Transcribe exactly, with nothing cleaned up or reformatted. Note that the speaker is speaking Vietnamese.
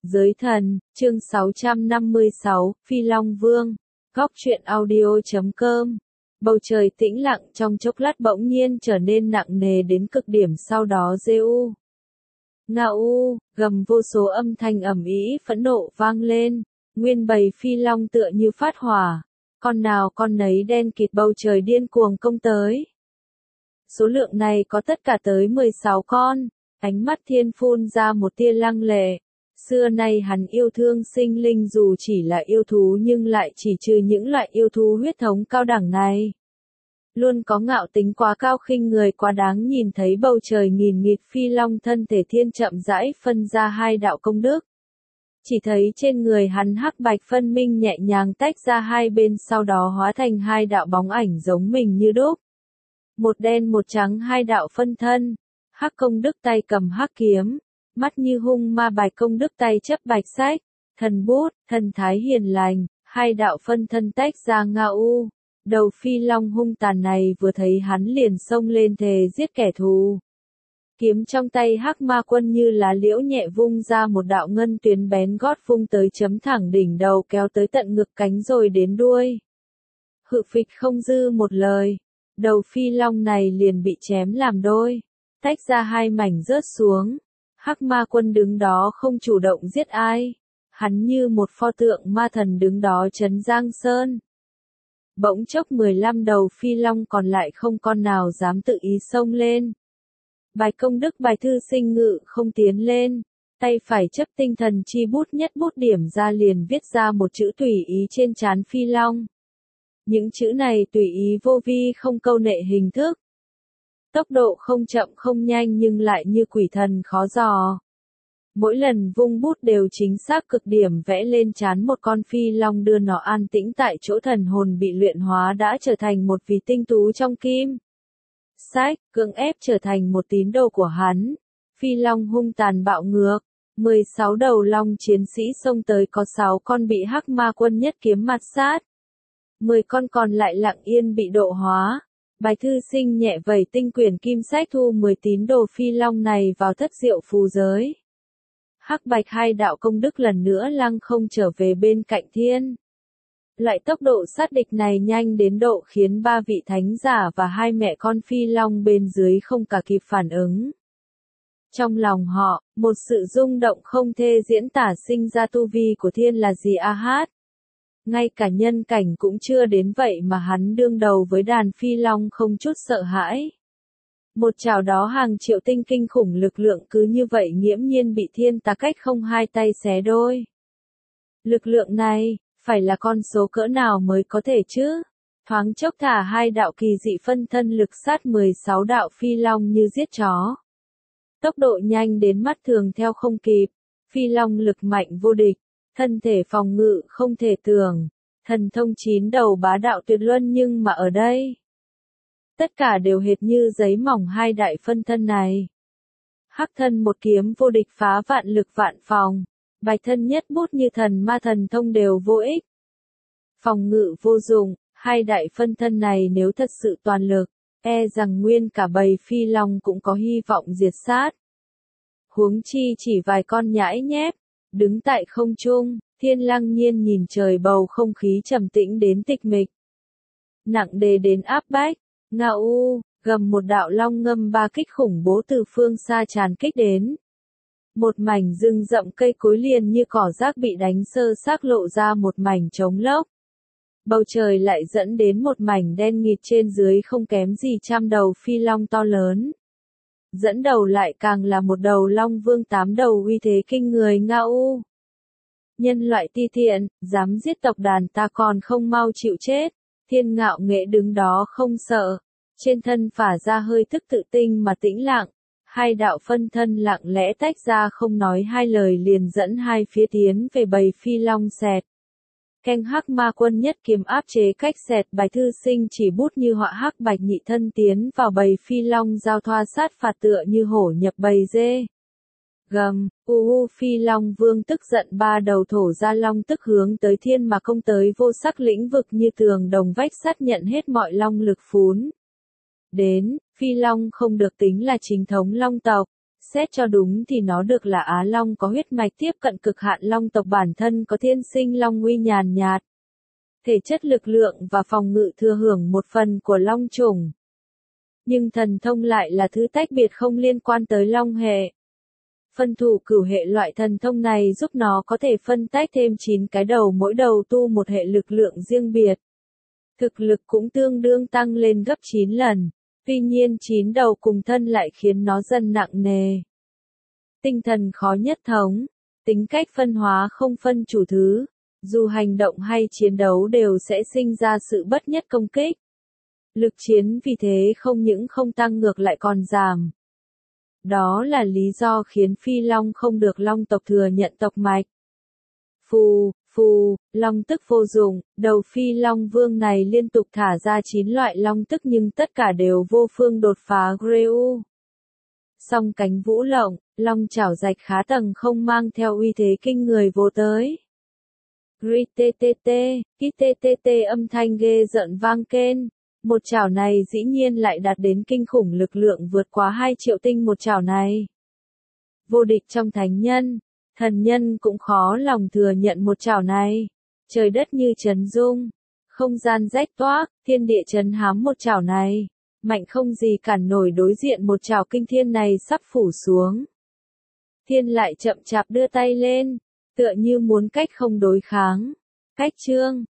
Giới thần, chương sáu trăm năm mươi sáu, Phi Long Vương, góc truyện audio chấm com. Bầu trời tĩnh lặng trong chốc lát bỗng nhiên trở nên nặng nề đến cực điểm, sau đó rê u. Ngao, gầm vô số âm thanh ầm ĩ phẫn nộ vang lên, nguyên bầy phi long tựa như phát hỏa, con nào con nấy đen kịt bầu trời điên cuồng công tới. Số lượng này có tất cả tới mười sáu con, ánh mắt thiên phun ra một tia lăng lệ. Xưa nay hắn yêu thương sinh linh dù chỉ là yêu thú nhưng lại chỉ trừ những loại yêu thú huyết thống cao đẳng này. Luôn có ngạo tính quá cao khinh người quá đáng, nhìn thấy bầu trời nghìn nghịt phi long thân thể thiên chậm rãi phân ra hai đạo công đức. Chỉ thấy trên người hắn hắc bạch phân minh nhẹ nhàng tách ra hai bên, sau đó hóa thành hai đạo bóng ảnh giống mình như đúc. Một đen một trắng hai đạo phân thân, hắc công đức tay cầm hắc kiếm. Mắt như hung ma, bạch công đức tay chấp bạch sách, thần bút, thần thái hiền lành, hai đạo phân thân tách ra ngao. Đầu phi long hung tàn này vừa thấy hắn liền xông lên thề giết kẻ thù. Kiếm trong tay hắc ma quân như lá liễu nhẹ vung ra một đạo ngân tuyến bén gót vung tới chấm thẳng đỉnh đầu, kéo tới tận ngực cánh rồi đến đuôi. Hự phịch không dư một lời, đầu phi long này liền bị chém làm đôi, tách ra hai mảnh rớt xuống. Hắc ma quân đứng đó không chủ động giết ai, hắn như một pho tượng ma thần đứng đó trấn Giang Sơn. Bỗng chốc mười lăm đầu phi long còn lại không con nào dám tự ý xông lên. Bạch công đức Bạch thư sinh ngự không tiến lên, tay phải chấp tinh thần chi bút nhất bút điểm ra liền viết ra một chữ tùy ý trên trán phi long. Những chữ này tùy ý vô vi không câu nệ hình thức. Tốc độ không chậm không nhanh nhưng lại như quỷ thần khó dò. Mỗi lần vung bút đều chính xác cực điểm vẽ lên trán một con phi long, đưa nó an tĩnh tại chỗ, thần hồn bị luyện hóa đã trở thành một vì tinh tú trong kim sách, cưỡng ép trở thành một tín đồ của hắn. Phi long hung tàn bạo ngược, mười sáu đầu long chiến sĩ xông tới, có sáu con bị hắc ma quân nhất kiếm mặt sát. mười con còn lại lặng yên bị độ hóa. Bạch thư sinh nhẹ vẩy tinh quyển kim sách thu mười tín đồ phi long này vào thất diệu phù giới. Hắc bạch hai đạo công đức lần nữa lăng không trở về bên cạnh thiên. Loại tốc độ sát địch này nhanh đến độ khiến ba vị thánh giả và hai mẹ con phi long bên dưới không cả kịp phản ứng. Trong lòng họ, một sự rung động không thể diễn tả sinh ra. Tu vi của thiên là gì a hát? Ngay cả nhân cảnh cũng chưa đến vậy mà hắn đương đầu với đàn phi long không chút sợ hãi. Một chảo đó hàng triệu tinh kinh khủng lực lượng cứ như vậy nghiễm nhiên bị thiên tà cách không hai tay xé đôi. Lực lượng này, phải là con số cỡ nào mới có thể chứ? Thoáng chốc thả hai đạo kỳ dị phân thân lực sát mười sáu đạo phi long như giết chó. Tốc độ nhanh đến mắt thường theo không kịp, phi long lực mạnh vô địch. Thân thể phòng ngự không thể tưởng, thần thông chín đầu bá đạo tuyệt luân, nhưng mà ở đây, tất cả đều hệt như giấy mỏng hai đại phân thân này. Hắc thân một kiếm vô địch phá vạn lực vạn phòng, bạch thân nhất bút như thần ma thần thông đều vô ích. Phòng ngự vô dụng, hai đại phân thân này nếu thật sự toàn lực, e rằng nguyên cả bầy phi long cũng có hy vọng diệt sát. Huống chi chỉ vài con nhãi nhép. Đứng tại không trung, thiên lăng nhiên nhìn trời, bầu không khí trầm tĩnh đến tịch mịch. Nặng đề đến áp bách, ngao, gầm một đạo long ngâm ba kích khủng bố từ phương xa tràn kích đến. Một mảnh rừng rậm cây cối liền như cỏ rác bị đánh sơ xác, lộ ra một mảnh trống lốc. Bầu trời lại dẫn đến một mảnh đen nghịt, trên dưới không kém gì trăm đầu phi long to lớn. Dẫn đầu lại càng là một đầu long vương tám đầu uy thế kinh người ngao. Nhân loại ti tiện, dám giết tộc đàn ta còn không mau chịu chết. Thiên ngạo nghệ đứng đó không sợ, trên thân phả ra hơi thức tự tinh mà tĩnh lặng. Hai đạo phân thân lặng lẽ tách ra, không nói hai lời liền dẫn hai phía tiến về bầy phi long xẹt. Canh hắc ma quân nhất kiếm áp chế cách xẹt, Bạch thư sinh chỉ bút như họa, hắc bạch nhị thân tiến vào bầy phi long giao thoa sát phạt tựa như hổ nhập bầy dê. Gầm, u u phi long vương tức giận, ba đầu thổ ra long tức hướng tới thiên mà công tới, vô sắc lĩnh vực như tường đồng vách sắt nhận hết mọi long lực phún. Đến, phi long không được tính là chính thống long tộc, xét cho đúng thì nó được là Á Long có huyết mạch tiếp cận cực hạn Long tộc, bản thân có thiên sinh Long uy nhàn nhạt. Thể chất lực lượng và phòng ngự thừa hưởng một phần của Long chủng. Nhưng thần thông lại là thứ tách biệt không liên quan tới Long hệ. Phân thủ cửu hệ loại thần thông này giúp nó có thể phân tách thêm chín cái đầu, mỗi đầu tu một hệ lực lượng riêng biệt. Thực lực cũng tương đương tăng lên gấp chín lần. Tuy nhiên chín đầu cùng thân lại khiến nó dần nặng nề. Tinh thần khó nhất thống, tính cách phân hóa không phân chủ thứ, dù hành động hay chiến đấu đều sẽ sinh ra sự bất nhất công kích. Lực chiến vì thế không những không tăng ngược lại còn giảm. Đó là lý do khiến Phi Long không được Long tộc thừa nhận tộc mạch. Phù, phù, Long tức vô dụng, đầu Phi Long Vương này liên tục thả ra chín loại Long tức nhưng tất cả đều vô phương đột phá Greu. Song cánh vũ lộng, Long chảo rạch khá tầng không mang theo uy thế kinh người vô tới. Grittt, kittt âm thanh ghê rợn vang kên. Một chảo này dĩ nhiên lại đạt đến kinh khủng lực lượng vượt quá hai triệu tinh một chảo này. Vô địch trong thánh nhân, thần nhân cũng khó lòng thừa nhận một chảo này. Trời đất như chấn rung, không gian rách toác, thiên địa chấn hám một chảo này. Mạnh không gì cản nổi đối diện một chảo kinh thiên này sắp phủ xuống. Thiên lại chậm chạp đưa tay lên, tựa như muốn cách không đối kháng. Cách chương